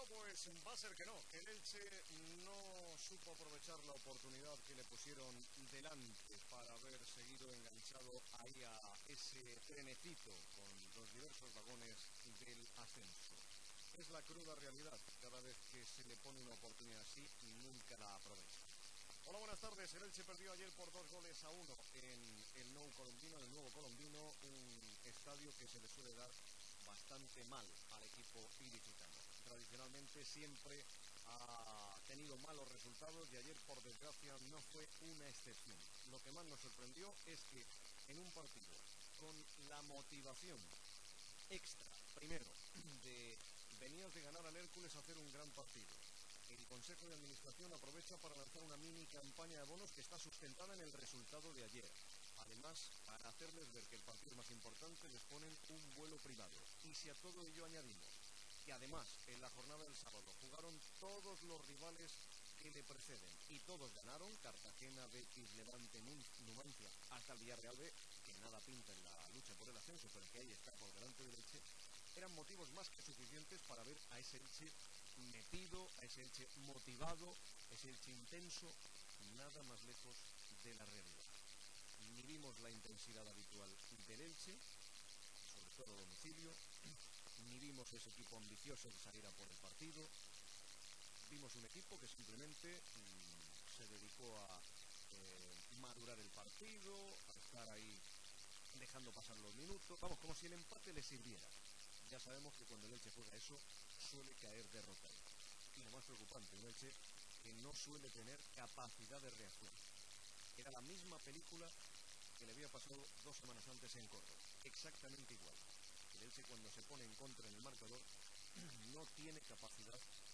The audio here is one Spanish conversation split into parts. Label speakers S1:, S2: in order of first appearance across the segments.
S1: Pues va a ser que no. El Elche no supo aprovechar la oportunidad que le pusieron delante para haber seguido enganchado ahí a ese trenecito con los diversos vagones del ascenso. Es la cruda realidad. Cada vez que se le pone una oportunidad así, nunca la aprovecha. Hola, buenas tardes. El Elche perdió ayer por 2-1 en el Nou Colombino, el nuevo Colombino, un estadio que se le suele dar bastante mal al equipo ilicitano. Tradicionalmente siempre ha tenido malos resultados y ayer, por desgracia, no fue una excepción. Lo que más nos sorprendió es que en un partido con la motivación extra, primero, de venías de ganar al Hércules a hacer un gran partido. El Consejo de Administración aprovecha para lanzar una mini campaña de bonos que está sustentada en el resultado de ayer. Además, para hacerles ver que el partido es más importante, les ponen un vuelo privado. Y si a todo ello añadimos que además en la jornada del sábado jugaron todos los rivales que le preceden y todos ganaron, Cartagena, Betis, Levante, Numancia, hasta el Villarreal B, que nada pinta en la lucha por el ascenso, pero que ahí está por delante del Elche, eran motivos más que suficientes para ver a ese Elche metido, a ese Elche motivado, ese Elche intenso, nada más lejos de la realidad. Ni vimos la intensidad habitual del Elche, sobre todo a domicilio, ni vimos ese equipo ambicioso que saliera por el partido. Vimos un equipo que simplemente se dedicó a madurar el partido, a estar ahí dejando pasar los minutos, vamos, como si el empate le sirviera. Ya sabemos que cuando el Elche juega eso, suele caer derrotado. Y lo más preocupante, un Elche que no suele tener capacidad de reacción. Era la misma película que le había pasado 2 semanas antes en Córdoba, exactamente igual. El Elche, cuando se pone en contra en el marcador, no tiene capacidad,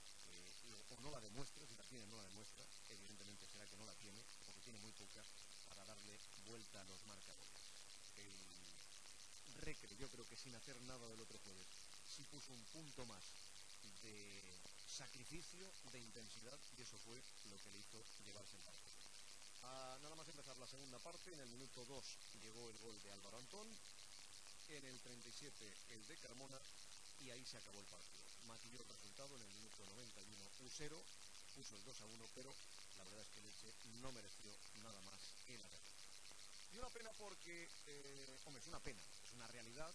S1: o no la demuestra. Si la tiene, no la demuestra. Evidentemente será que no la tiene, porque tiene muy poca, para darle vuelta a los marcadores. El Recre, yo creo que sin hacer nada del otro jueves, sí puso un punto más de sacrificio, de intensidad, y eso fue lo que le hizo llevarse el partido. Nada más empezar la segunda parte, en el minuto 2 llegó el gol de Álvaro Antón, en el 37 el de Carmona, y ahí se acabó el partido. Maquilló el resultado en el minuto 91 Usero, puso el 2-1, pero la verdad es que el Elche no mereció nada más que la derrota. Y una pena porque, hombre, es una pena, es una realidad.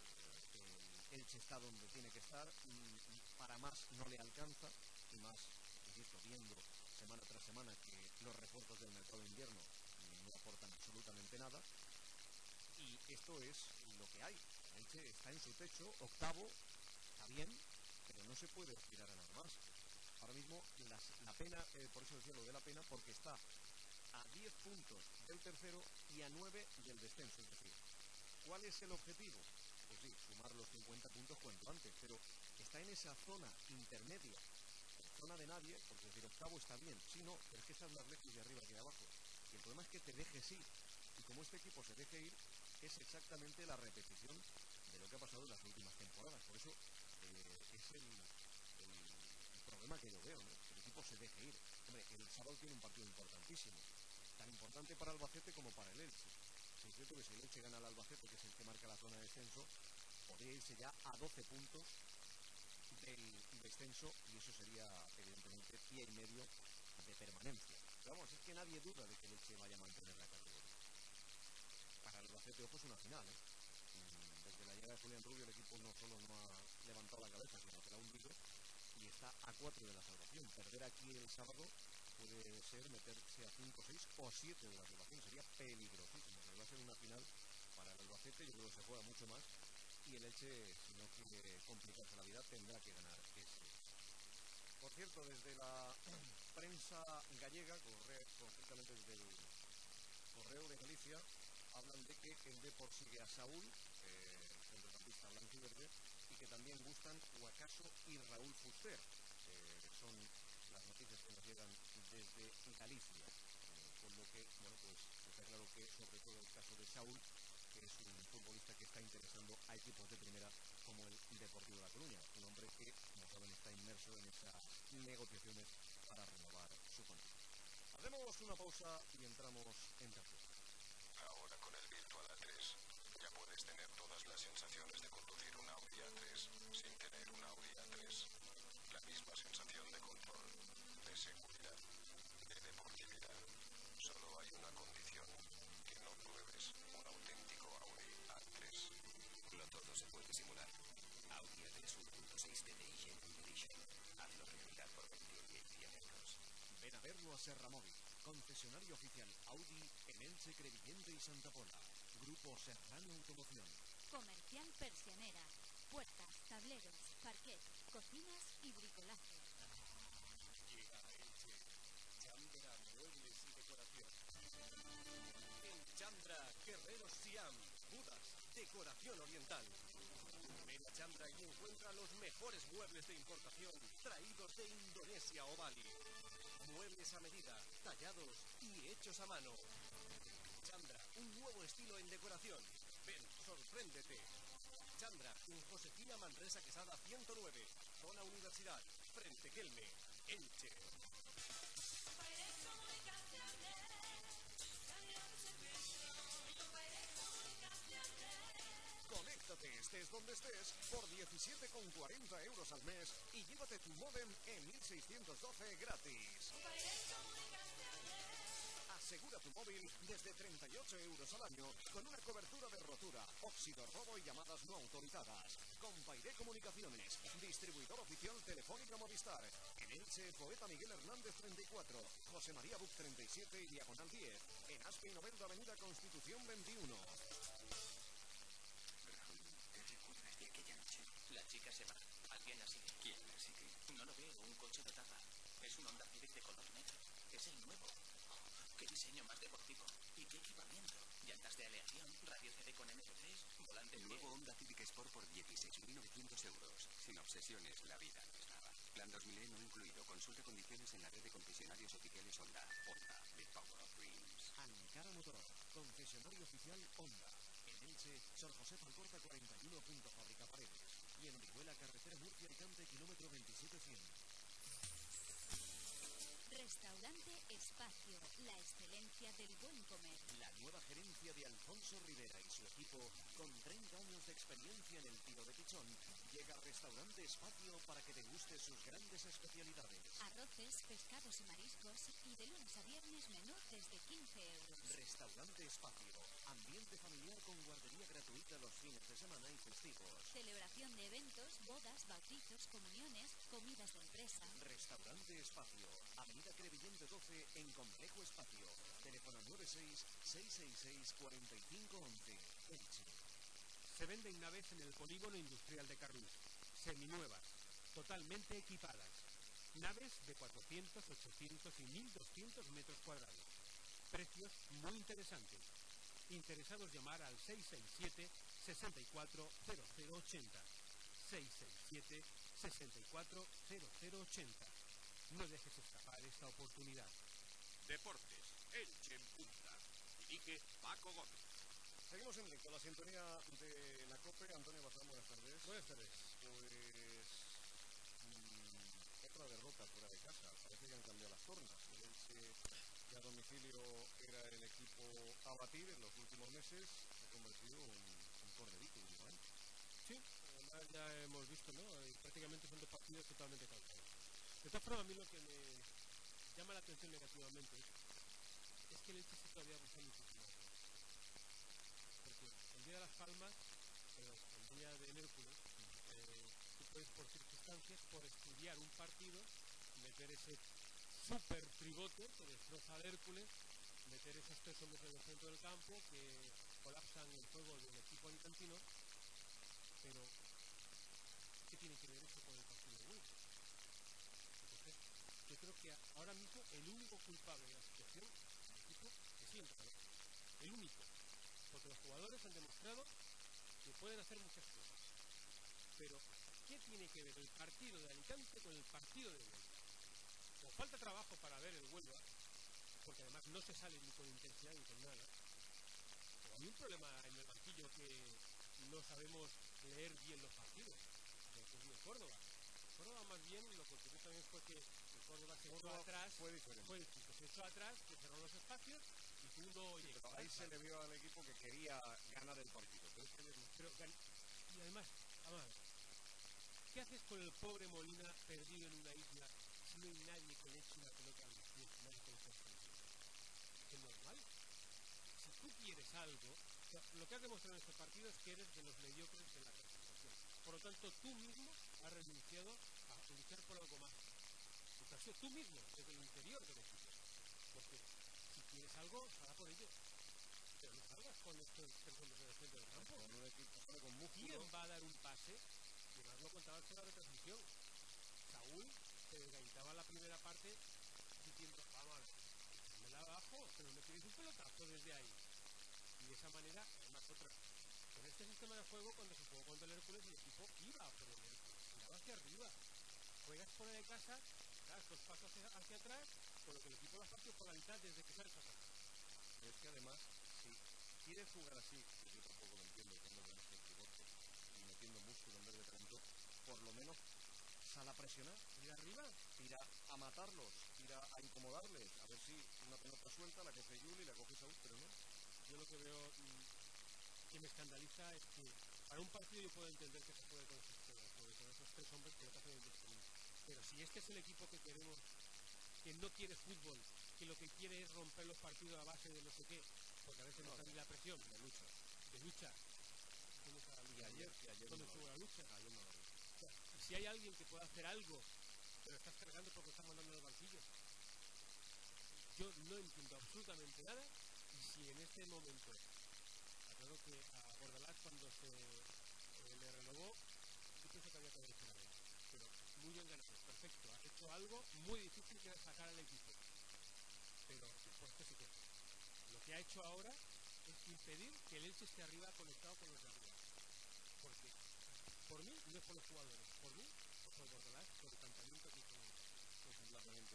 S1: El Elche está donde tiene que estar, para más no le alcanza, y más, insisto, viendo semana tras semana que los refuerzos del mercado de invierno no aportan absolutamente nada. Y esto es lo que hay. El Elche está en su techo, octavo, está bien, pero no se puede aspirar a nada más. Ahora mismo la pena, por eso decía lo de la pena, porque está a 10 puntos del tercero y a 9 del descenso. Es decir, ¿cuál es el objetivo? Pues sí, sumar los 50 puntos cuanto antes, pero está en esa zona intermedia, zona de nadie, porque decir octavo está bien, sí, no, pero es que estás más lejos de arriba que de abajo. Y el problema es que te dejes ir, y como este equipo se deje ir, es exactamente la repetición de lo que ha pasado en las últimas temporadas. Por eso es el problema que yo veo, ¿no? Que el equipo se deje ir. Hombre, el sábado tiene un partido importantísimo, tan importante para Albacete como para el Elche. Si es cierto que si el Elche gana al Albacete, que es el que marca la zona de descenso, podría irse ya a 12 puntos del descenso, y eso sería evidentemente pie y medio de permanencia. Pero vamos, es que nadie duda de que el Elche vaya a mantener la categoría. Para el Albacete, ojo, es una final, ¿eh? Desde la llegada de Julián Rubio, el equipo no solo no ha levantado la cabeza, sino que la ha hundido, y está a 4 de la salvación. Perder aquí el sábado puede ser meterse a 5, 6 o 7 de la salvación. Sería peligrosísimo. Va a ser una final para el Albacete. Yo creo que se juega mucho más, y el Elche, si no quiere complicarse la vida, tendrá que ganar ese. Por cierto, desde la prensa gallega, concretamente desde el Correo de Galicia, hablan de que el Depor sigue a Saúl, centrocampista blanquiverde, y que también gustan Guacaso y Raúl Fuster. Son las noticias que nos llegan desde Galicia. Con lo que, bueno, pues está claro que sobre todo el caso de Saúl, que es un futbolista que está interesando a equipos de primera como el Deportivo de La Coruña, un hombre que, como saben, está inmerso en esas negociaciones para renovar su contrato. Hacemos una pausa y entramos en tercera.
S2: Ahora con el Virtual A3 ya puedes tener todas las sensaciones de conducir un Audi A3 sin tener un Audi A3. La misma sensación de control, de seguridad, de deportividad. Solo hay una condición, que no pruebes un auténtico Audi A3.
S3: No todo se puede simular. Audi A3 1.6 TDI Genuine Edition. Hazlo realidad por 21.100 euros.
S1: Ven a verlo a Serra Móvil, concesionario oficial Audi en Elche, Crevillente y Santa Pola. Grupo Serrano Automoción.
S4: Comercial Persianera. Puertas, tableros, parquet, cocinas y bricolaje.
S1: Llega a Elche Chandra Muebles y Decoración. En Chandra, Guerreros Siam, Budas, decoración oriental. Ven a Chandra y encuentra los mejores muebles de importación traídos de Indonesia o Bali. Muebles a medida, tallados y hechos a mano. Chandra, un nuevo estilo en decoración. Ven, sorpréndete. Chandra, en Josefina Manresa Quesada 109, zona Universidad, frente Kelme, Elche. Conéctate, estés donde estés, por 17,40 euros al mes y llévate tu módem en 1612 gratis. Asegura tu móvil desde 38 euros al año con una cobertura de rotura, óxido, robo y llamadas no autorizadas. Compairé Comunicaciones, distribuidor oficial Telefónica Movistar. En Elche, Poeta Miguel Hernández 34, José María Buc 37 y Diagonal 10. En Aspe y Novelda, Avenida Constitución 21.
S3: ¿Qué recuerdas de aquella noche? La chica se va. Alguien la sigue. ¿Quién la sigue? No lo veo. Un coche de tapa. Es un Honda Civic de color negro. Es el nuevo. ¡Qué diseño más deportivo! ¿Y qué equipamiento? Llantas de aleación, radio CD con MP3, volante
S5: Nuevo Honda Civic Sport por 16.900 euros. Sin obsesiones, la vida no es nada. Plan 2000E no incluido. Consulta condiciones en la red de concesionarios oficiales Honda. Honda, the power of dreams.
S1: Ankara Motor, concesionario oficial Honda. En Elche, Sor José Alcorta 41, Fábrica Paredes. Y en Orihuela, carretera Murcia-Alicante, kilómetro 27100.
S4: Restaurante Espacio, la excelencia del buen comer.
S1: La nueva gerencia de Alfonso Rivera y su equipo, con 30 años de experiencia en el tiro de pichón, llega a Restaurante Espacio para que te guste sus grandes especialidades.
S4: Arroces, pescados y mariscos, y de lunes a viernes menú desde 15 euros.
S1: Restaurante Espacio, ambiente familiar con guardería gratuita los fines de semana y festivos.
S4: Celebración de eventos, bodas, bautizos, comuniones, comidas de empresa.
S1: Restaurante Espacio, Avenida Crevillente 12 en Complejo Espacio. Teléfono 96-666-4511. Elche.
S6: Se venden naves en el polígono industrial de Carrús, seminuevas, totalmente equipadas. Naves de 400, 800 y 1.200 metros cuadrados. Precios muy interesantes. Interesados llamar al 667 64 0080. 667 64 0080. No dejes escapar esta oportunidad.
S7: Deportes, Elche en punta. Dirige Paco Gómez.
S1: Seguimos en directo a la sintonía de la COPE. Antonio Bazán, buenas tardes.
S6: Buenas tardes.
S1: Pues otra derrota fuera de casa. Parece que han cambiado las tornas. El Elche, que a domicilio era el equipo a batir en los últimos meses, se ha convertido en un corderito últimamente.
S6: Sí, además ya hemos visto, ¿no? Prácticamente son dos partidos totalmente calcados. De todas formas, a mí lo que me llama la atención negativamente es que el Elche sí todavía busca muchísimo. Porque el día de Las Palmas, el día del Hércules, tú puedes por circunstancias, por estudiar un partido, meter ese super tribote que destroza al Hércules, meter esos tres hombres en el centro del campo que colapsan el juego del equipo alicantino, pero ¿qué tiene que ver eso con el partido de Huelva? Entonces, yo creo que ahora mismo el único culpable de la situación del equipo es el entrenador. El único. Porque los jugadores han demostrado que pueden hacer muchas cosas. Pero, ¿qué tiene que ver el partido de Alicante con el partido de Huelva? O falta trabajo para ver el Huelva, porque además no se sale ni con intensidad ni con nada. O hay un problema en el banquillo que no sabemos leer bien los partidos. De Córdoba. Córdoba más bien lo que ocurrió también fue que el Córdoba se echó atrás.
S1: Fue diferente.
S6: Se echó atrás, que cerró los espacios y tú no llegó.
S1: Ahí se le vio al equipo que quería ganar el partido.
S6: Pero, y además, ¿Qué haces con el pobre Molina perdido en una isla si no hay nadie que le eche una pelota a los pies, nadie que le eche el pies? Es normal. Si tú quieres algo, o sea, lo que has demostrado en este partido es que eres de los mediocres de la clasificación. Por lo tanto, tú mismo has renunciado a luchar por algo más. Porque has sido tú mismo, desde el interior del equipo. Porque si quieres algo, sal a por ello. Pero no salgas con estos personas en el centro del campo.
S1: Con un equipo con músculo.
S6: ¿Quién va a dar un pase? Y más lo contabas en la retransmisión. Saúl se desgaitaba la primera parte diciendo, vamos, me la abajo, pero me queréis un pelotazo desde ahí. Y de esa manera, además otra. Con este sistema de juego, cuando se jugó contra el Hércules, el equipo iba por el Hércules, tiraba hacia arriba. Juegas fuera de casa, das 2 pasos hacia atrás, con lo que el equipo lo ha partido por la mitad desde que sales a atacar.
S1: Pero es que además, si quieres jugar así, que yo tampoco lo entiendo, cuando ganas el pivote y metiendo músculo en vez de talento, por lo menos sal a presionar, tira arriba, tira a matarlos, tira a incomodarles, a ver si una pelota suelta, la coge Juli, la coge Saúl, pero no.
S6: Yo lo que veo que me escandaliza es que para un partido yo puedo entender que se puede con esos 3 hombres que lo hacen indistinto. Pero si este es el equipo que queremos, que no quiere fútbol, que lo que quiere es romper los partidos a base de no sé qué, porque a veces no está ni la presión,
S1: de lucha.
S6: ¿Dónde está la lucha?
S1: Y ayer
S6: ¿Dónde estuvo la lucha?
S1: Ayer no la vi.
S6: O sea, y si hay alguien que pueda hacer algo, pero estás cargando porque estás mandando en el banquillo. Yo no entiendo absolutamente nada, y si en este momento, claro que a Bordalás cuando se le renovó, yo pienso que había que haber hecho la vez, pero muy bien ganado, perfecto, has hecho algo muy difícil que era sacar al equipo, pero después que sí que lo que ha hecho ahora es impedir que el Elche esté arriba conectado con los de arriba, porque por mí no es por los jugadores, por mí es por Bordalás, por el planteamiento que hizo.
S1: Es un planteamiento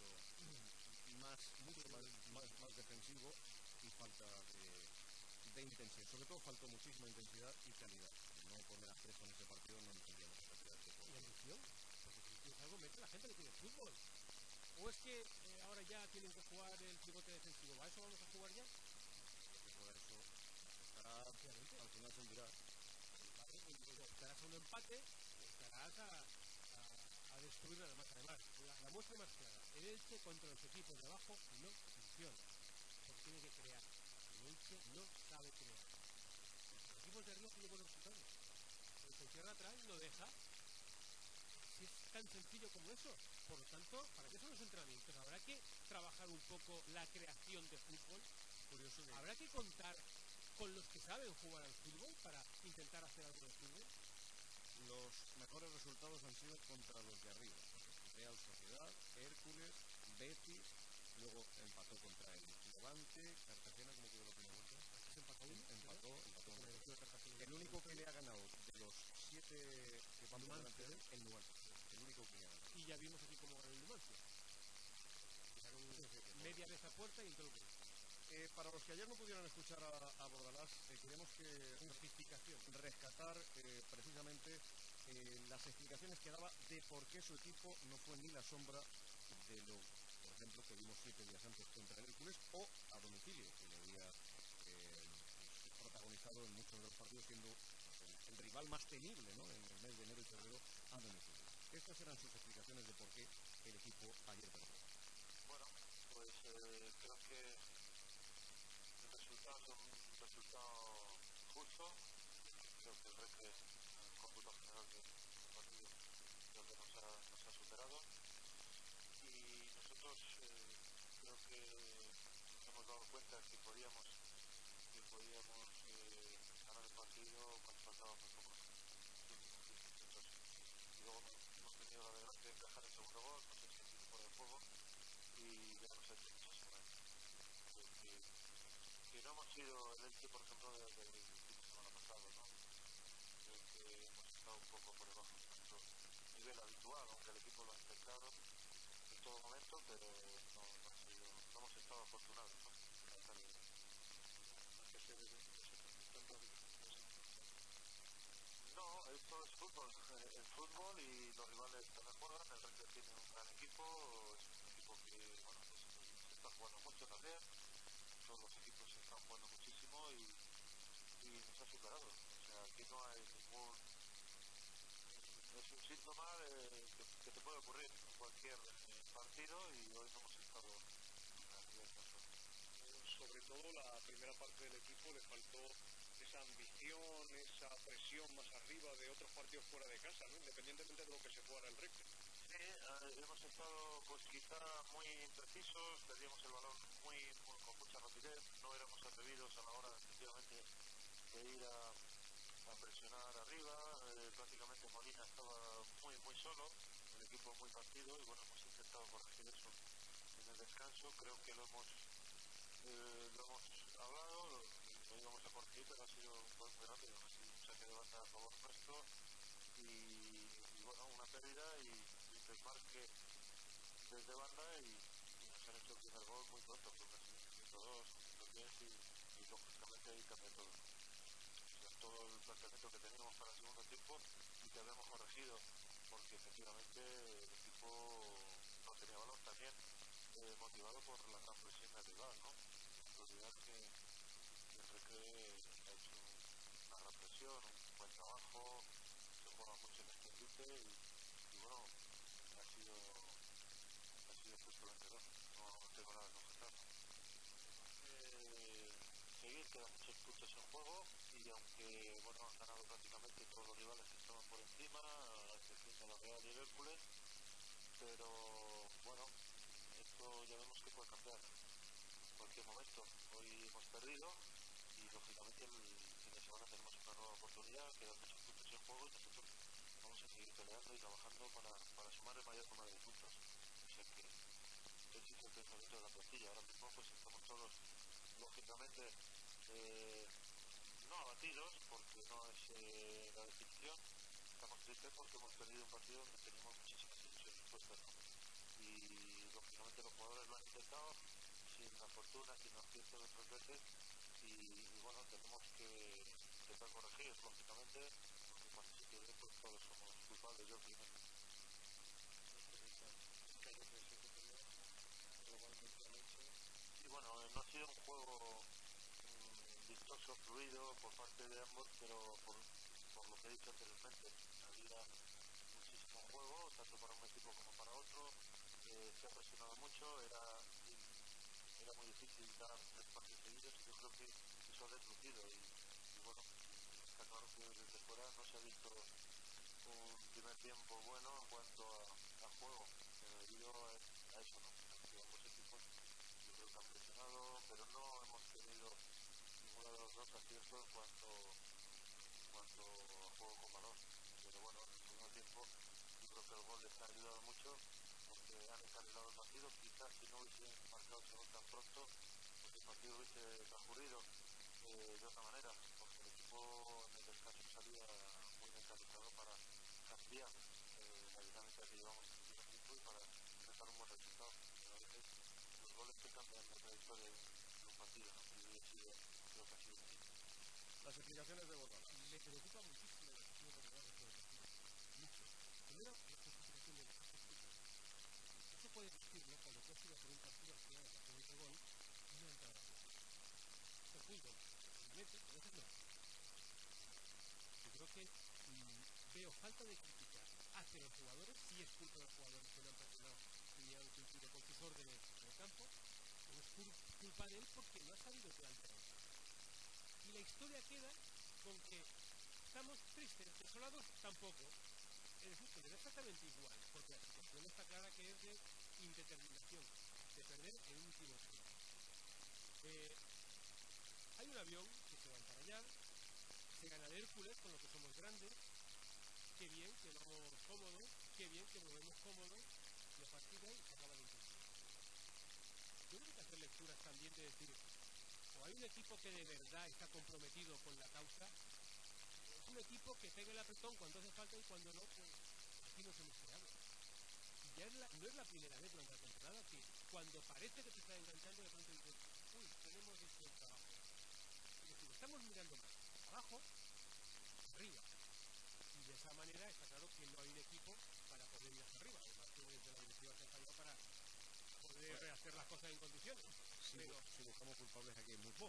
S1: más defensivo y falta de intensidad. Sobre todo faltó muchísima intensidad y calidad. No poner a Crespo en ese partido no entendíamos la calidad de juego.
S6: Y ambición, porque si tienes algo, mete a la gente que tiene fútbol. O es que ahora ya tienen que jugar el pivote defensivo. ¿A eso vamos a jugar ya?
S1: Por eso estará, al final se hundirá.
S6: Vale, estarás a un empate, estarás a destruir nada más. Además, la muestra más clara, el Elche contra los equipos de abajo no funciona, porque tiene que crear. El Elche no sabe crear. Los equipos de arriba tienen buenos resultados. El que encierra atrás no deja. Si es tan sencillo como eso. Por lo tanto, ¿para qué son los entrenamientos? Habrá que trabajar un poco la creación de fútbol.
S1: Curioso que
S6: Habrá que contar con los que saben jugar al fútbol para intentar hacer algo de fútbol.
S1: los mejores resultados han sido contra los de arriba. Real Sociedad, Hércules, Betis, luego empató contra el Levante, Cartagena, como quedó la primera vuelta. Empató. El único que le ha ganado de los 7 que van por delante de él, el Numancia. El único que le ha ganado.
S6: Y ya vimos aquí cómo ganó el Numancia. Media vez a puerta y entró el gol.
S1: Para los que ayer no pudieron escuchar a Bordalás, queremos rescatar precisamente las explicaciones que daba de por qué su equipo no fue ni la sombra de lo, por ejemplo, que vimos 7 días antes contra el Hércules o a domicilio, que le había protagonizado en muchos de los partidos, siendo el rival más temible, ¿no?, en el mes de enero y febrero a domicilio. Estas eran sus explicaciones de por qué el equipo ayer perdió.
S8: Bueno, pues creo que el resultado es un resultado justo. Creo que el resto, el cómputo general del partido, creo que nos ha superado. Y nosotros creo que nos hemos dado cuenta que podíamos ganar el partido cuando faltaba muy poco. Y luego hemos tenido la desgracia de encajar el segundo gol, no sé si ha sido fuera de juego, y ya nos ha hecho muchísimo daño. Que no hemos sido el Elche, por ejemplo, desde el fin de semana pasado, ¿no? Creo que hemos estado un poco por debajo de nuestro nivel habitual, aunque el equipo lo ha intentado en todo momento, pero no hemos estado afortunados, ¿no? No, esto es fútbol. El fútbol y los rivales también juegan. El Recre tiene un gran equipo. Es un equipo que, bueno, pues se está jugando mucho también. Todos los equipos se están jugando muchísimo y nos ha superado. O sea, aquí no hay ningún... un síntoma que te puede ocurrir en cualquier partido y hoy no hemos estado a nivel caso.
S1: Sobre todo la primera parte del equipo le faltó esa ambición, esa presión más arriba de otros partidos fuera de casa, ¿no? Independientemente de lo que se jugara el Recre.
S8: Sí, hemos estado pues quizá muy imprecisos, perdíamos el balón con mucha rapidez, no éramos atrevidos a la hora efectivamente de ir a presionar arriba, prácticamente Molina estaba muy solo, el equipo muy partido y bueno, hemos intentado corregir eso en el descanso, creo que lo hemos hablado, lo íbamos a corregir, pero ha sido un gol muy rápido, ha sido un saque de banda a favor nuestro y bueno, una pérdida y un desmarque desde banda y nos han hecho el primer gol muy pronto, creo que ha sido un minuto 2, un minuto 10 y lógicamente ahí cambia todo. O sea, todo el planteamiento que teníamos para el segundo tiempo y que habíamos corregido, porque efectivamente el equipo no tenía balón también, motivado por la gran presión del rival, ¿no? No olvidar que el Recre ha hecho una gran presión, un buen trabajo, se juega mucho en este escondite y bueno, ha sido justo vencedor, no tengo nada que objetar. Seguir, quedan muchos puntos en juego y aunque bueno, han ganado prácticamente todos los rivales que estaban por encima, a excepción de la Real y el Hércules, pero bueno, esto ya vemos que puede cambiar en cualquier momento. Hoy hemos perdido y lógicamente el fin de semana tenemos una nueva oportunidad, quedan muchos puntos en juego y nosotros vamos a seguir peleando y trabajando para sumar el mayor número de puntos. O sea que ese es el pensamiento de la plantilla. Ahora mismo pues estamos todos lógicamente no abatidos porque no es la definición, estamos tristes porque hemos perdido un partido donde teníamos muchísimas ilusiones puestas, ¿no? Y lógicamente los jugadores lo han intentado sin la fortuna, sin acierto de otras veces y bueno, tenemos que intentar corregir lógicamente porque cuando se pierde pues todos somos culpables, yo primero. Y bueno, no ha sido un juego vistoso, fluido por parte de ambos, pero por lo que he dicho anteriormente, había muchísimo juego, tanto para un equipo como para otro, se ha presionado mucho, era muy difícil dar espacios seguidos y yo creo que eso ha deslucido y bueno, está claro que desde fuera no se ha visto un primer tiempo bueno en cuanto a juego, pero debido a eso, ¿no? Que ambos equipos yo creo que han presionado, pero no hemos tenido ninguno de los dos acierto en cuanto a juego con balón. Pero bueno, en el segundo tiempo yo creo que el gol les ha ayudado mucho porque han encarrilado el partido. Quizás si no hubiesen marcado el segundo tan pronto, pues el partido hubiese transcurrido de otra manera, porque el equipo en el descanso salía muy mentalizado para cambiar la dinámica que llevamos en el primer tiempo y para sacar un buen resultado. Pero a veces los goles que cambian la trayectoria de un partido, ¿no? Y hoy creo que ha sido así.
S1: Las explicaciones de Bordalás.
S6: Me preocupa muchísimo la decisión de Bordalás después del partido. Mucho. Primero, la justificación del caso fútbol. Eso puede decirlo cuando tú has ido por un partido al final, a hacer otro gol y no ha entrado a la pelota. Eso es fútbol. Simplemente, a veces no. Yo creo que veo falta de crítica hacia los jugadores, sí es culpa de los jugadores que no han presionado y han cumplido con sus órdenes en el campo, pero es culpa de él porque no ha sabido plantear el partido. Y la historia queda con que estamos tristes, desolados, tampoco. Es decir, que le da exactamente igual, porque la situación está clara que es de indeterminación, de perder el último tren. Hay un avión que se va a emparallar, se gana el Hércules, con lo que somos grandes, qué bien que vamos cómodos, qué bien que nos vemos cómodos, y a partir de ahí se acaba la intención. Yo creo que hay que hacer lecturas también de decir, o hay un equipo que de verdad está comprometido con la causa, es un equipo que pega el apretón cuando hace falta y cuando no, pues aquí nos hemos quedado. Y ya no es la primera vez durante la temporada que cuando parece que te está enganchando de pronto dices, uy, tenemos este trabajo. Es decir, estamos mirando más abajo, arriba. Y de esa manera está claro que no hay un equipo para poder ir hacia arriba. Además que desde la directiva se ha fallado para poder hacer las cosas en condiciones.
S1: Si buscamos culpables aquí hay muchos.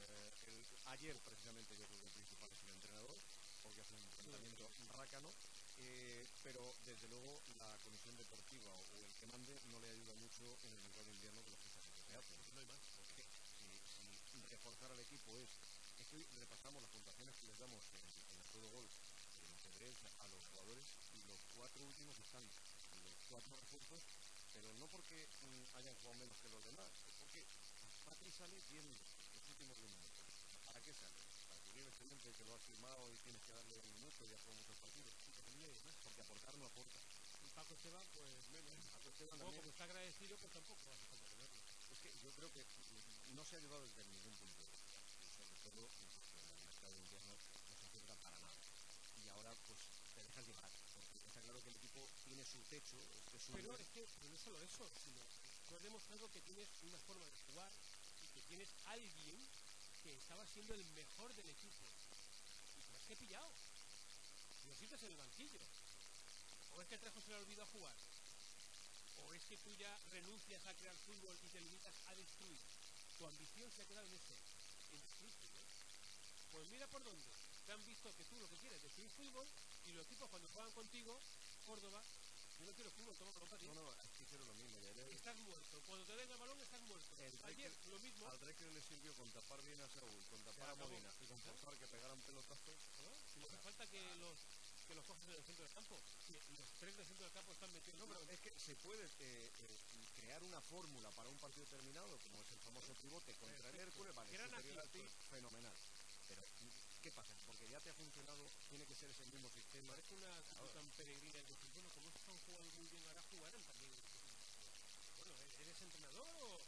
S1: Ayer precisamente yo creo que el principal es el entrenador, porque hace un enfrentamiento rácano pero desde luego la comisión deportiva o el que mande no le ayuda mucho en el mercado de invierno de los fichajes que se hacen. No hay más. Porque si reforzar al equipo es que hoy repasamos las puntuaciones que les damos en el Juego Golf, en Cedrés, a los jugadores, y los 4 últimos están los 4 refuerzos, pero no porque hayan jugado menos que los demás, es porque Patri sale 10 minutos, los últimos 10 minutos. ¿Para qué sale? Para cubrir el expediente que lo has firmado y tienes que darle un minuto y ya jugado muchos partidos. Porque aportar no aporta.
S6: Y Paco Esteban, pues menos.
S1: Paco Esteban
S6: no,
S1: también.
S6: como está agradecido, pues tampoco hace falta tenerlo.
S1: Es que yo creo que no se ha ayudado desde ningún punto de vista. Y sobre todo, en el mercado de invierno no se ayuda para nada. Y ahora, pues, te dejas llevar. Porque está claro que el equipo tiene su techo.
S6: Pero es que no es solo eso, sino tú has demostrado que tienes una forma de jugar y que tienes alguien que estaba siendo el mejor del equipo. Y te lo has que pillado. Y lo sientas en el banquillo. ¿O es que el Trejo se le ha olvidado jugar? ¿O es que tú ya renuncias a crear fútbol y te limitas a destruir? Tu ambición se ha quedado en eso, en destruir fútbol. Pues mira por dónde. Te han visto que tú lo que quieres es destruir fútbol y los equipos cuando juegan contigo, Córdoba, yo no quiero fútbol, toma balón para ti.
S1: No, es que hicieron lo mismo.
S6: Estás muerto. Cuando te den el balón estás muerto. Ayer lo mismo.
S1: Al Recre le sirvió con tapar bien a Saúl, con tapar a Molina y con forzar que pegaran pelotazos.
S6: Si no hace falta que los coges en el centro del campo. Los 3 del centro del campo están metidos.
S1: No, pero es que se puede crear una fórmula para un partido terminado, como es el famoso pivote contra el Hércules, vale, superior a ti, fenomenal. Pero, ¿qué pasa? Porque ya te ha funcionado, tiene que ser ese mismo sistema.
S6: Parece una cosa tan peregrina y decir, bueno, como están jugando muy bien, ahora jugarán también. Bueno, ¿eres entrenador o...?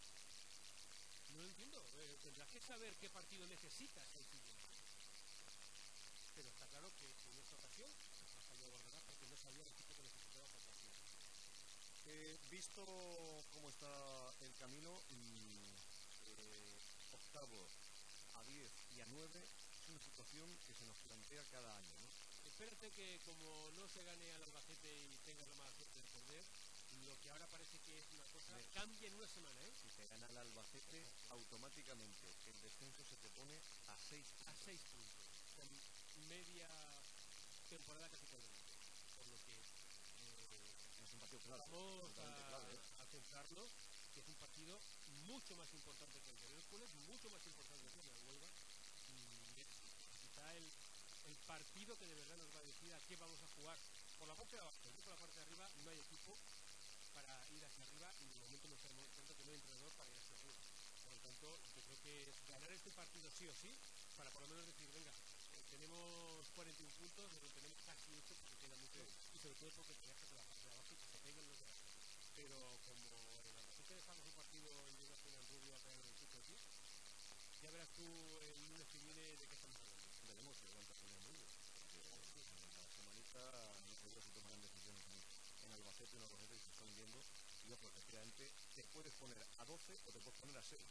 S6: No lo entiendo. Tendrás que saber qué partido necesitas el siguiente. Pero está claro que en esta ocasión ha fallado Bordalás porque no sabía el equipo que necesitaba para partido.
S1: Visto cómo está el camino, octavo a 10 y a 9 es una situación que se nos plantea cada año, ¿no?
S6: Espérate que como no se gane al Albacete y tengas la mala suerte de perder, lo que ahora parece que es una cosa cambia en una semana, ¿eh?
S1: Si te gana el Albacete, automáticamente el descenso se te pone a 6 puntos.
S6: A 6 puntos. Con media temporada casi completamente. Por lo que
S1: es un partido claro.
S6: Vamos a centrarnos, que es un partido mucho más importante que el de Hércules, mucho más importante que el de Huelva. Y es quizá el partido que de verdad nos va a decir a qué vamos a jugar. Por la parte de abajo, por la parte de arriba no hay equipo para ir hacia arriba y de momento nos damos cuenta que no hay entrenador para ir hacia arriba. Por lo tanto, yo creo que es ganar este partido sí o sí, para por lo menos decir, venga, tenemos 41 puntos, pero tenemos casi 8 porque queda mucho, y sobre todo porque te dejas de la parte de abajo y que se peguen los de abajo. Pero como el Albacete dejamos un partido en Liga Final Rubio a pegar el equipo aquí, ya verás tú el lunes que viene de qué estamos hablando.
S1: Veremos si aguanta el Rubio. En la semanita no sé yo si tomarán decisiones en Albacete o en Albacete que se están viendo. Y ojo, efectivamente, te puedes poner a 12 o te puedes poner a 6.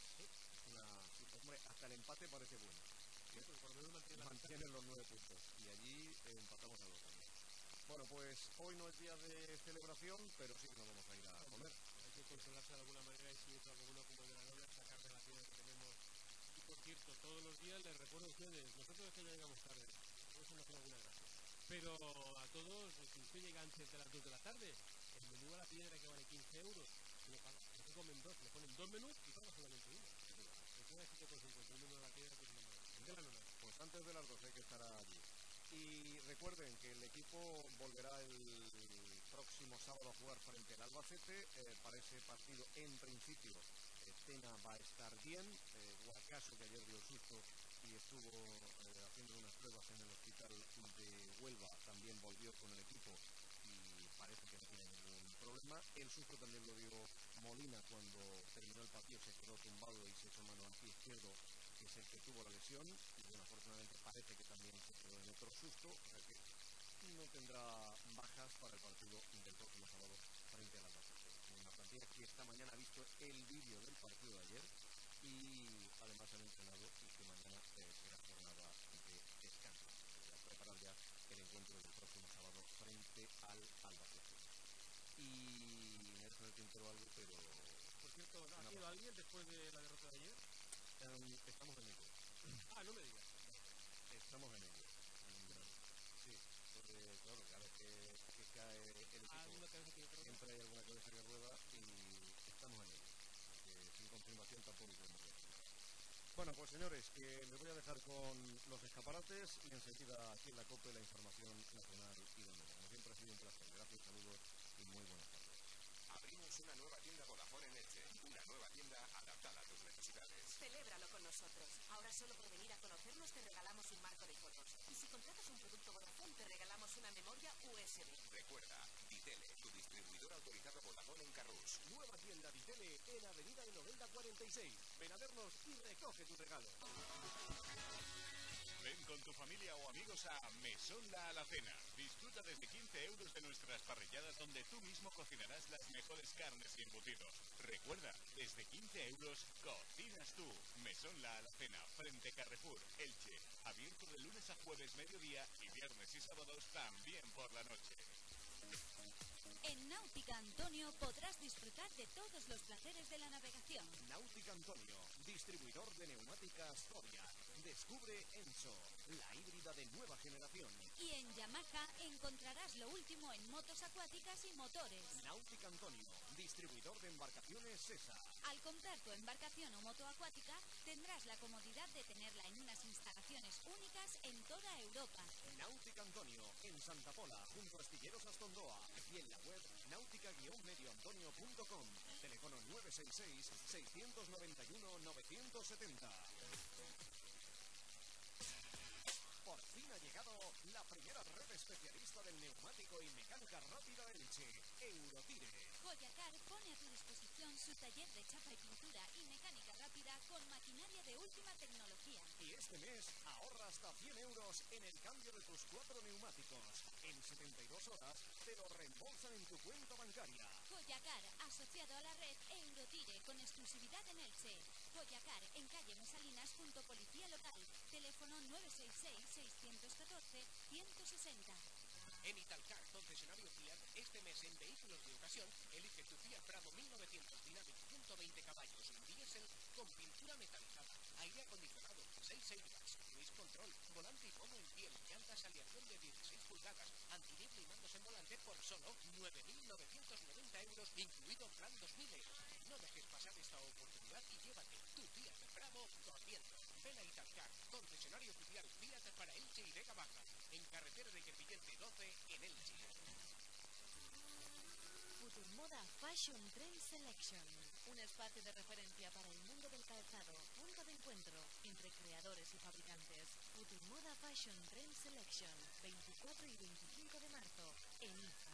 S1: Hombre, hasta el empate parece bueno.
S6: Sí, pues por lo menos
S1: mantienen los 9 puntos. Y allí empatamos a 2 también. Bueno, pues hoy no es día de celebración, pero sí que nos vamos a ir a comer.
S6: Hay que consolarse de alguna manera y si es algo bueno como el de la novia, sacar de la piedra que tenemos. Y por cierto, todos los días les recuerdo a ustedes, nosotros es que ya llegamos tarde, eso no hace alguna gracia. Pero a todos, si usted llega antes de las 2 de la tarde, el menú a la piedra que vale 15 euros, no paga, no se comen 2, le ponen 2 menús y paga solamente uno. Eso es 7,50, el menú a la piedra que es una maravilla.
S1: Pues antes de las 12 hay que estar allí. Y recuerden que el equipo volverá el próximo sábado a jugar frente al Albacete. Para ese partido, en principio, Tena va a estar bien. Guacaso, que ayer dio el susto y estuvo haciendo unas pruebas en el hospital de Huelva, también volvió con el equipo y parece que no tiene ningún problema. El susto también lo dio Molina cuando terminó el partido, se quedó tumbado y se echó mano al pie izquierdo, que es el que tuvo la lesión, y bueno, afortunadamente parece que también se quedó en otro susto, o sea que no tendrá bajas para el partido del próximo sábado frente a la Albacete. Una plantilla que esta mañana ha visto el vídeo del partido de ayer y además han entrenado y que mañana será jornada de descanso. A preparar ya el encuentro del próximo sábado frente al Albacete. Y me dejo en el tintero algo, pero...
S6: Por cierto, ¿ha sido alguien después de la derrota de ayer?
S1: Estamos en ello.
S6: No me digas.
S1: Estamos en ello. Sí, porque claro, cada vez que
S6: alguna cabeza tiene que rodar.
S1: Siempre hay alguna cabeza que rueda y estamos en ello. Porque sin confirmación tampoco podemos decir. Bueno, pues señores, que les voy a dejar con los escaparates y enseguida aquí en la COPE la información nacional y del mundo. Como siempre ha sido un placer. Gracias, saludos y muy buenas tardes.
S2: Abrimos una nueva tienda Vodafone en Elche. Una nueva tienda adaptada a tus necesidades.
S9: Celébralo con nosotros. Ahora solo por venir a conocernos te regalamos un marco de fotos. Y si contratas un producto Vodafone te regalamos una memoria USB.
S2: Recuerda, Ditele, tu distribuidor autorizado Vodafone en Carrús.
S1: Nueva tienda Ditele en Avenida de Novelda 46. Ven a vernos y recoge tu regalo.
S10: Ven con tu familia o amigos a Mesón La Alacena. Disfruta desde 15 euros de nuestras parrilladas donde tú mismo cocinarás las mejores carnes y embutidos. Recuerda, desde 15 euros cocinas tú. Mesón La Alacena, frente Carrefour, Elche. Abierto de lunes a jueves mediodía y viernes y sábados también por la noche.
S4: En Náutica Antonio podrás disfrutar de todos los placeres de la navegación.
S1: Náutica Antonio, distribuidor de neumáticas Zodiac. Descubre Enso, la híbrida de nueva generación.
S4: Y en Yamaha encontrarás lo último en motos acuáticas y motores.
S1: Náutica Antonio, distribuidor de embarcaciones Cesa.
S4: Al comprar tu embarcación o moto acuática, tendrás la comodidad de tenerla en unas instalaciones únicas en toda Europa.
S1: Náutica Antonio, en Santa Pola, junto a Astilleros Astondoa. Y en la web náutica-medioantonio.com. Teléfono 966-691-970. Por fin ha llegado la primera red especialista del neumático y mecánica rápida de Elche, Eurotire.
S4: Joyacar pone a tu disposición su taller de chapa y pintura y mecánica rápida con maquinaria de última tecnología.
S1: Y este mes ahorra hasta 100 euros en el cambio de tus 4 neumáticos. En 72 horas te lo reembolsan en tu cuenta bancaria.
S4: Joyacar, asociado a la red Eurotire con exclusividad en Elche. Joyacar, en calle Mesalinas junto Policía Local. Teléfono 966-614-160.
S3: En Italcar, concesionario Fiat, este mes en vehículos de ocasión, elige tu Fiat Bravo 1900 Dynamic 120 caballos, diésel con pintura metalizada, aire acondicionado, 6 airbags, cruise control, volante y pomo en piel, llantas aleación de 16 pulgadas, antinieble y mandos en volante por solo 9.990 euros, incluido plan 2000 euros. No dejes pasar esta oportunidad y llévate tu Fiat Bravo corriendo. Ven a Italcar, concesionario oficial Fiat para Elche y Vega Baja, en carretera de Crevillente 12 en Elche.
S9: Futurmoda Fashion Trend Selection, un espacio de referencia para el mundo del calzado, punto de encuentro entre creadores y fabricantes. Futurmoda Fashion Trend Selection, 24 y 25 de marzo, en IFA.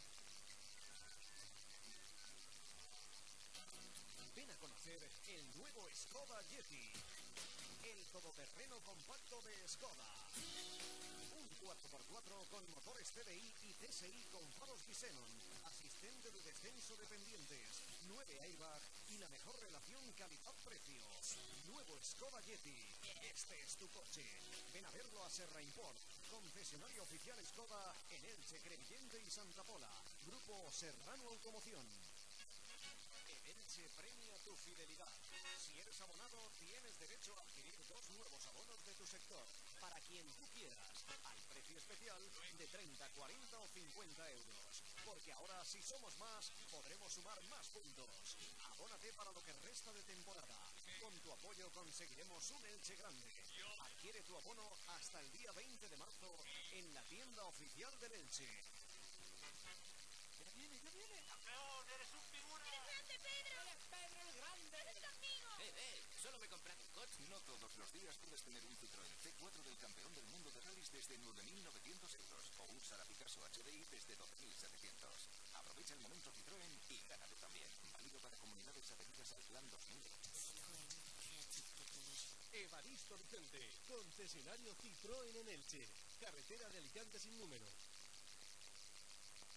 S1: Ven a conocer el nuevo Skoda Yeti, el todoterreno compacto de Skoda. Un 4x4 con motores TDI y TSI con faros Xenon, asistente de descenso de pendientes, 9 airbag y la mejor relación calidad-precio. Nuevo Skoda Yeti, este es tu coche. Ven a verlo a Serra Import, concesionario oficial Skoda en Elche, Crevillente y Santa Pola. Grupo Serrano Automoción. Elche premia tu fidelidad. Si eres abonado, tienes derecho a adquirir 2 nuevos abonos de tu sector, para quien tú quieras, al precio especial de 30, 40 o 50 euros. Porque ahora, si somos más, podremos sumar más puntos. Abónate para lo que resta de temporada. Con tu apoyo conseguiremos un Elche grande. Adquiere tu abono hasta el día 20 de marzo en la tienda oficial del Elche.
S3: ¡Ya viene! ¡Campeón, eres un figura!
S9: ¡Eres grande, Pedro!
S3: ¡Eres Pedro el Grande!
S9: ¡Eres conmigo!
S3: Solo me he comprado un coche.
S2: No todos los días puedes tener un Citroën C4 del campeón del mundo de rallies desde 9.900 euros o un Sara Picasso HDI desde 12.700. Aprovecha el momento Citroën y gana tú también. Válido para comunidades adheridas al plan 2000.
S1: Evaristo Vicente, concesionario Citroën en Elche, carretera de Alicante sin número.